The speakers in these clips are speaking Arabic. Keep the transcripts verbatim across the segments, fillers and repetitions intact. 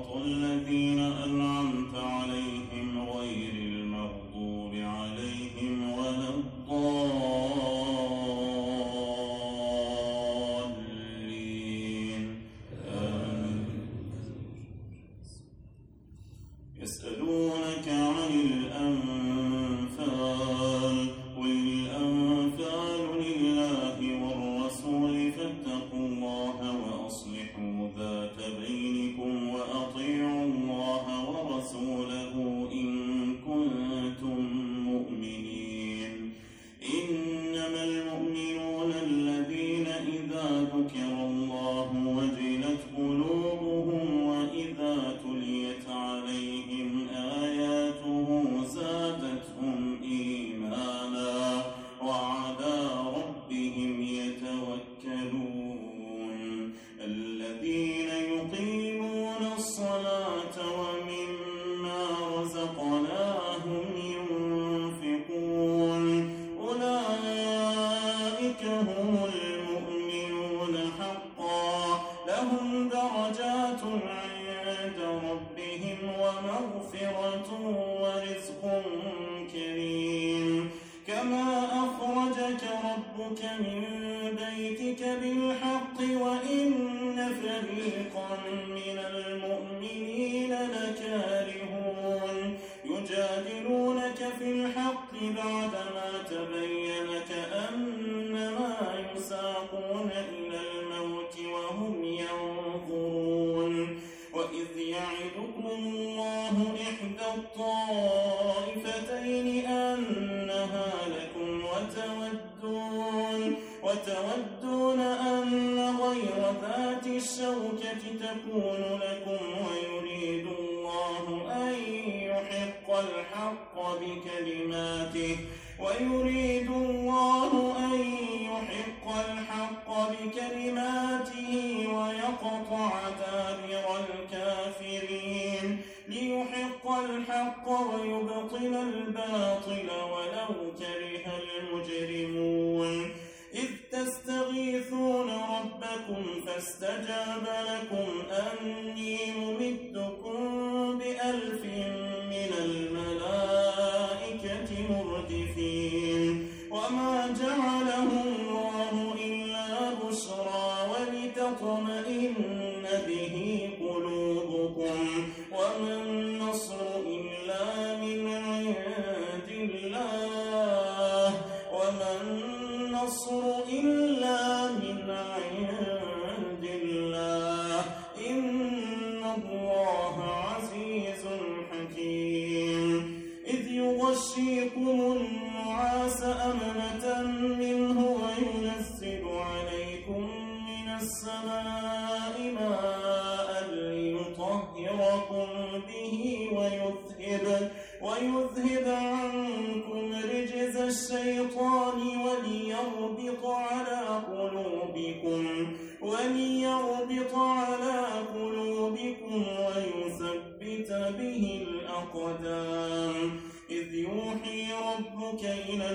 صراط الذين أنعمت عليهم غير المغضوب عليهم ولا الضالين آمين. يسألونك عن الأنفال قل الأنفال لله والرسول فاتقوا الله وأصلحوا ذات بينكم وأطيعوا الله ورسوله إن كنتم مؤمنين. إنما المؤمنون الذين إذا ذكر الله وجلت قلوبهم وإذا تليت عليهم آياته زادتهم إيمانا وعلى ربهم يتوكلون. الذين يقيمون الصلاة ومما رزقناهم ينفقون أولئك هم المؤمنون حقا لهم درجات عند ربهم ومغفرة ورزق كريم. كما أخرجك ربك من بيتك بالحق وإن فريقا من المؤمنين لكارهون. يجادلونك في الحق بعدما تبين كأنما يساقون إلى الموت وهم ينظرون. وإذ يعدكم الله إحدى الطائفتين أنها لكم وتودون, وتودون أن غير ذات الشوكة تكون لكم ويريد الله أن يحق الحق بكلماته ويريد الله أن يحق الحق بكلماته ويقطع دابر الكافرين. ليحق الحق ويبطل الباطل ولو كره المجرمون. إذ تستغيثون ربكم فاستجاب لكم أني ممدكم بألف من الملائكة مردفين. وما جعله الله إلا بشرى ولتطمئن به قلوبكم وما النصر إلا من عند الله وما النصر إلا من عند الله إن الله عزيز حكيم. إذ يغشيكم النعاس أمنة منه وينزل عليكم من السماء ماء ليطهركم به ويذهب, ويذهب عنكم رجز الشيطان وليربط على قلوبكم وليربط على قلوبكم ويثبت به الأقدام. إذ يوحي ربك إلى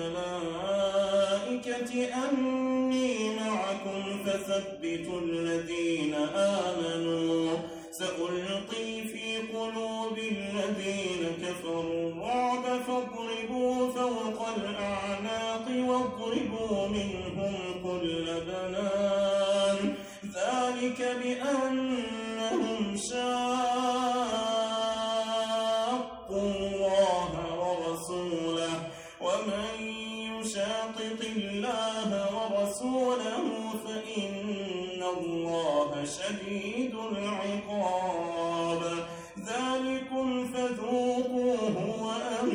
الملائكة أني معكم فثبتوا الذين آمنوا سألقي في قلوب الذين كفروا الرعب فاضربوا فوق الأعناق واضربوا منهم كل بنان. ذلك بأنهم شاقوا الله ورسوله ومن يشاقق الله ورسوله فإن الله شديد العقاب. ذلكم فذوقوه وأن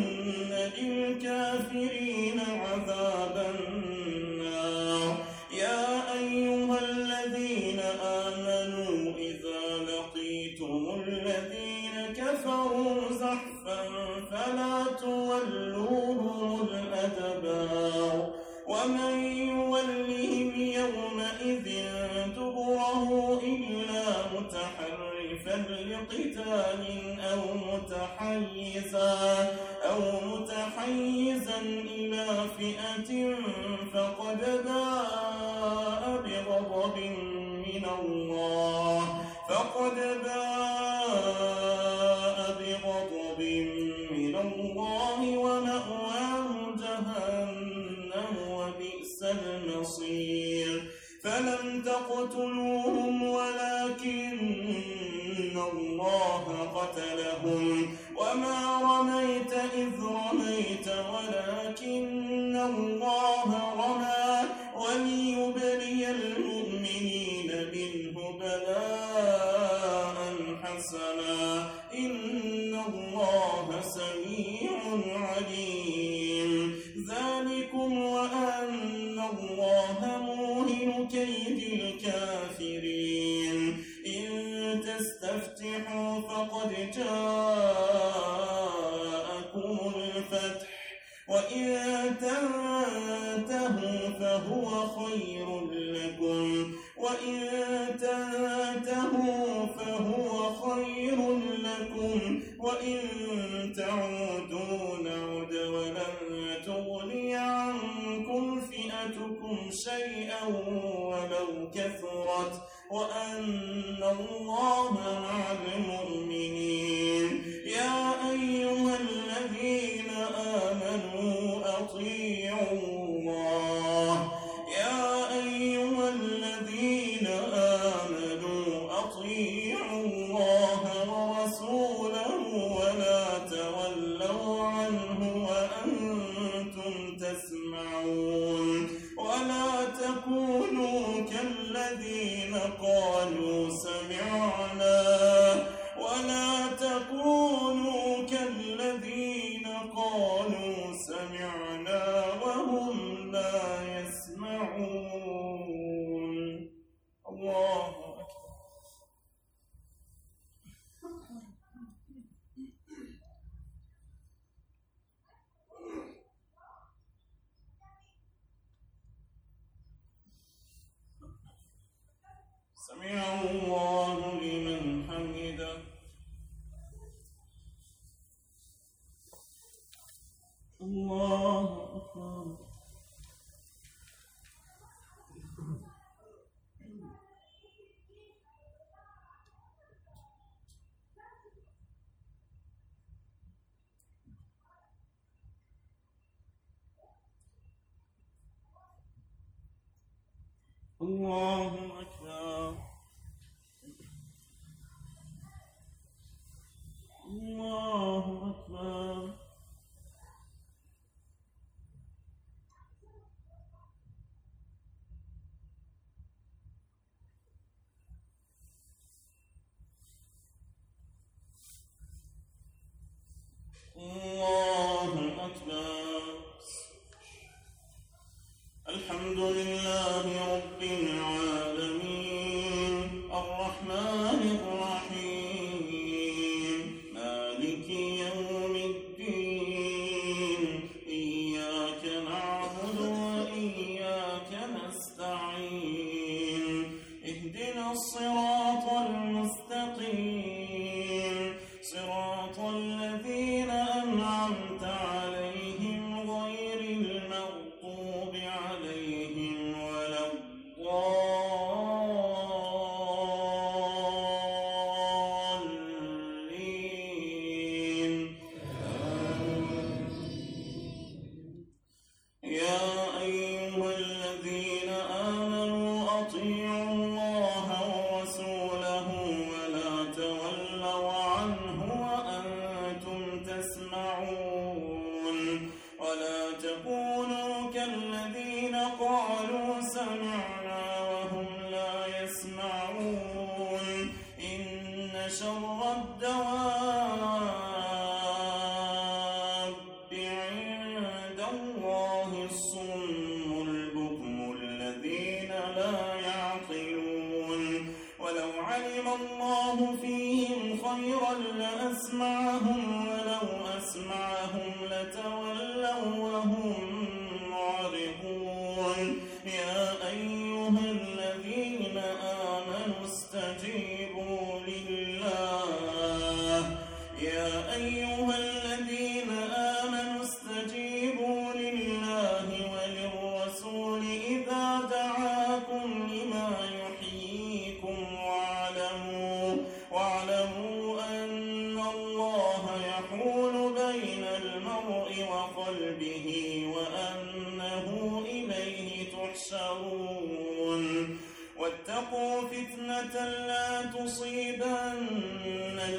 للكافرين عذاب النار. يا أيها الذين آمنوا إذا لقيتم الذين كفروا زحفا فلا تولوهم الأدبار. ومن يولهم يومئذ دبره إلا متحرفا لقتال أو متحيزا أو متحيزا إلى فئة فقد باء بغضب من الله فقد باء الله قتلهم وما رميت إذ رميت ولكن الله رمى وليبلي المؤمنين منه بلاء حسنا إن الله سميع عليم ذلكم وأن الله موهن كيد الكافرين إن تستفتحوا فقد جاءكم الفتح وإن تنتهوا فهو خير لكم وإن تنتهوا فهو خير لكم وإن تعودوا نعد ولن تغني عنكم فئتكم شيئا ولو كثرت وأن الله مع المؤمنين يا أيها الذين آمنوا أطيعوا الله يا أيها الذين آمنوا أطيعوا الله ورسوله ولا تولوا عنه وأنتم تسمعون ولا تكونوا كالذين قالوا سمعنا ولا تكونوا كالذين قالوا سمعنا وهم لا يسمعون الله أكبر سمع الله لمن حمده الله أكبر الله أكبر الله أكبر الله أكبر الحمد لله رب العالمين الرحمن الرحيم مالك يوم الدين إياك نعبد وإياك نستعين اهدنا الصراط المستقيم صراط الذين أنعمت عليهم غير المغضوب عليهم ولا الضالين يا أيها الذين آمنوا أطيعوا الله ورسوله ولا تولوا عنه وأنتم تسمعون ولا تكونوا كالذين قالوا سمعنا وهم لا يسمعون إن شر الدواب عند الله الصم البكم الذين لا يعقلون ولو علم الله فيهم خيرا لأسمعهم ولو أسمعهم لتولوا وهم معرضون يا أيها الذين آمنوا استجيبوا لله يا أيها الذين آمنوا استجيبوا لله وللرسول إذا دعاكم لما يحييكم واعلموا واعلموا أن الله يحول بين المرء وقلبه وأنه إليه تحشرون واتقوا فتنة لا تصيبن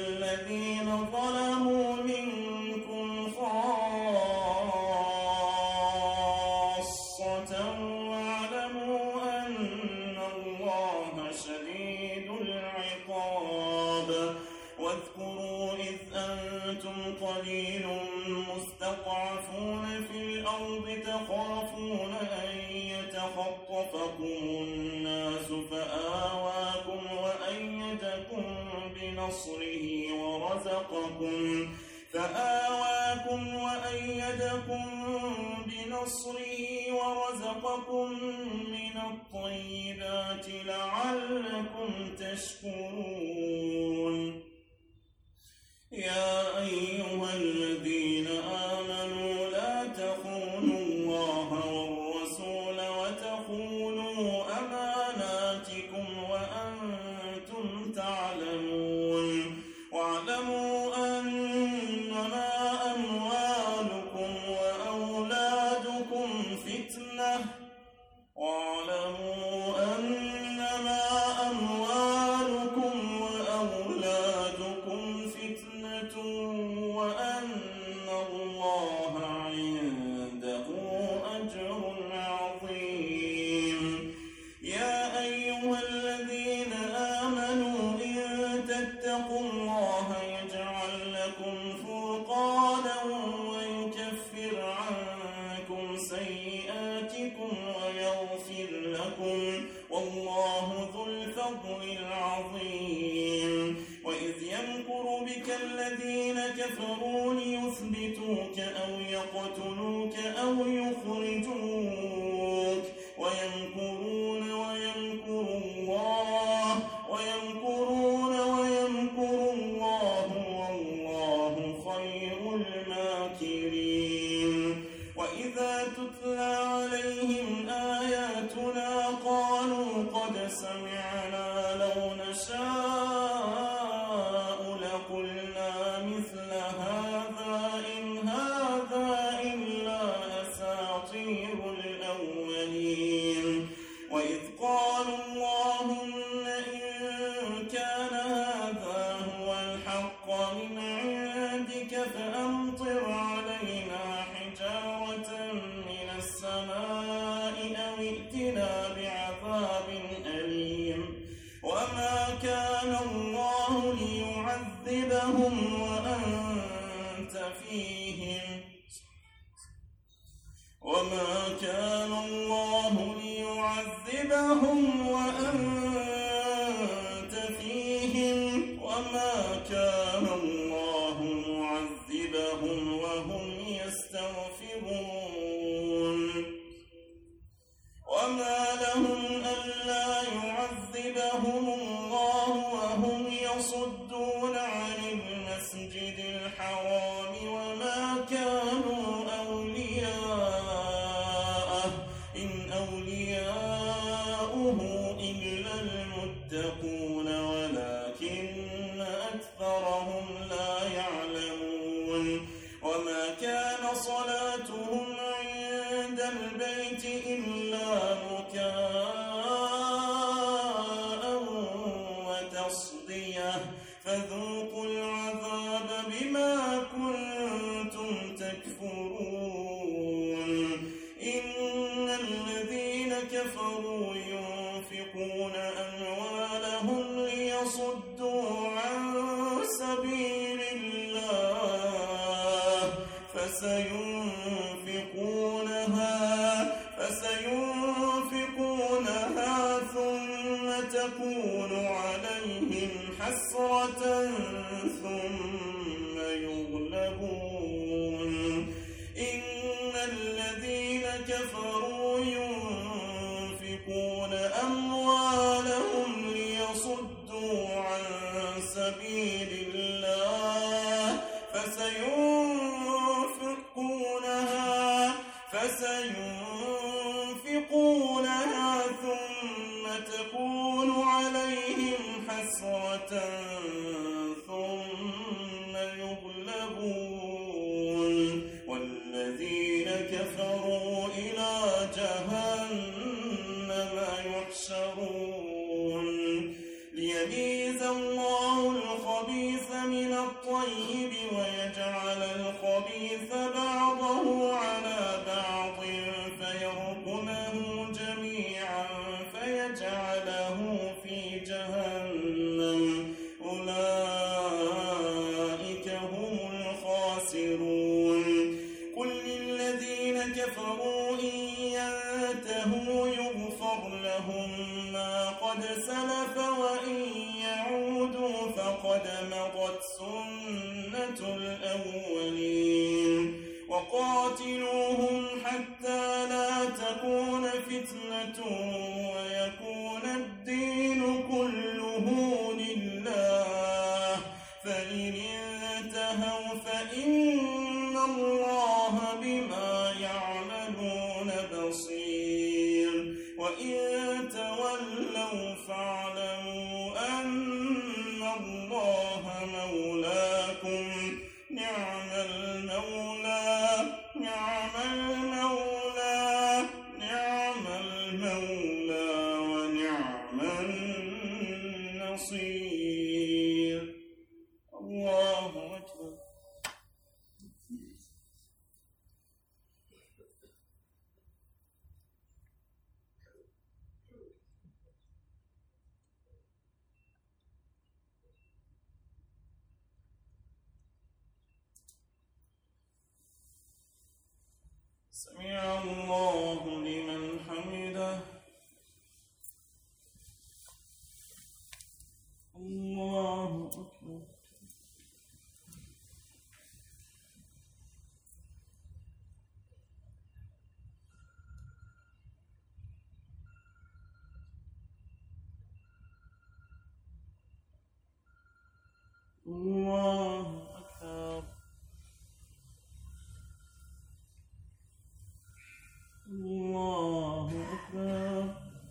واذكروا إذ أنتم قليل مستضعفون في الأرض تخافون أن يتخطفكم الناس فآواكم وأيدكم بنصره ورزقكم فآواكم وأيدكم بنصره ورزقكم من الطيبات لعلكم تشكرون يا أيها الذين آمنوا لا تخونوا الله والرسول وتخونوا أماناتكم وأنتم تعلمون واعلموا أنما أموالكم وأولادكم فتنة واعلموا أنما أموالكم وأولادكم فتنة وأن الله عنده أجر عظيم يا أيها الذين آمنوا إن تتقوا الله يجعل لكم فرقانا ويكفر عنكم سيئاتكم ويغفر لكم والله ذو الفضل العظيم وإذ يمكر بك الذين كفروا ليثبتوك أو يقتلوك أو يخرجوك ويمكرون ويمكر الله ويمكرون ويمكر الله والله خير الماكرين وإذا تتلى عليهم آياتنا قالوا قد سمعنا لو نشاء لقلنا مثل هذا إن هذا إلا أساطير الأولين وإذ قالوا اللهم إن كان هذا هو الحق من عندك فأمطر علينا حجارة من السماء أو ائتنا بعذاب أليم وما كان الله ليعذبهم وأنت فيهم وما كان الله ليعذبهم وأنت فيهم وما كان الله معذبهم وهم يستغفرون وما لهم ألا يعذبهم الله وهم يصدون عن المسجد الحرام وما كانوا أولياءه إن أولياؤه إلا المتقون ولكن أكثرهم لا يعلمون وما كان صلاتهم عند البيت إلا مكاء وتصدية فذوقوا العذاب بما كنتم تكفرون إن الذين كفروا ينفقون أموالهم ليصدوا عن سبيل الله فسينفقونها فسينفقونها ثم تكون عليهم حسرة ثم يغلبون إن الذين كفروا ينفقون أموالهم ليصدوا عن سبيل الله فسينفقونها فسينفقونها ثم تكون عليهم حسرة ثم يغلبون والذين كفروا إلى جهنم يحشرون ليميز الله الخبيث من الطيب ويجعل الخبيث بعضه على بعض فيركمه جميعا فيجعله في جهنم أولئك واتبقت سنة الأولين وقاتلوهم حتى لا تكون فتنة ويكون الدين كله لله فإن انتهوا فإن الله بما يعملون بصير وإن تولوا فاعلموا أن الله مولاكم نعم المولى نعم المولى نعم المولى ونعم النصير. الله أكبر. سمع الله لمن حمده. الله أكبر. الله أكبر. الله أكبر.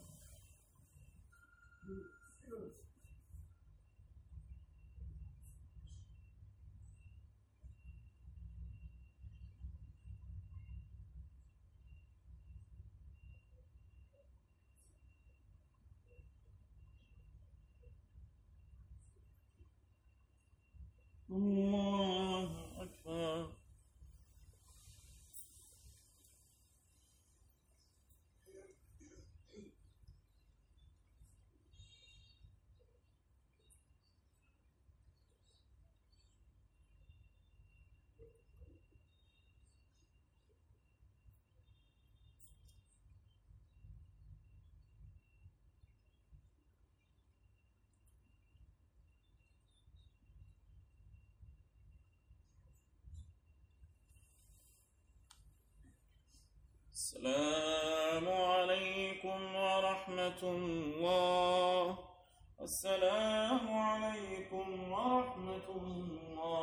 الله أكبر. السلام عليكم ورحمة الله. السلام عليكم ورحمة الله.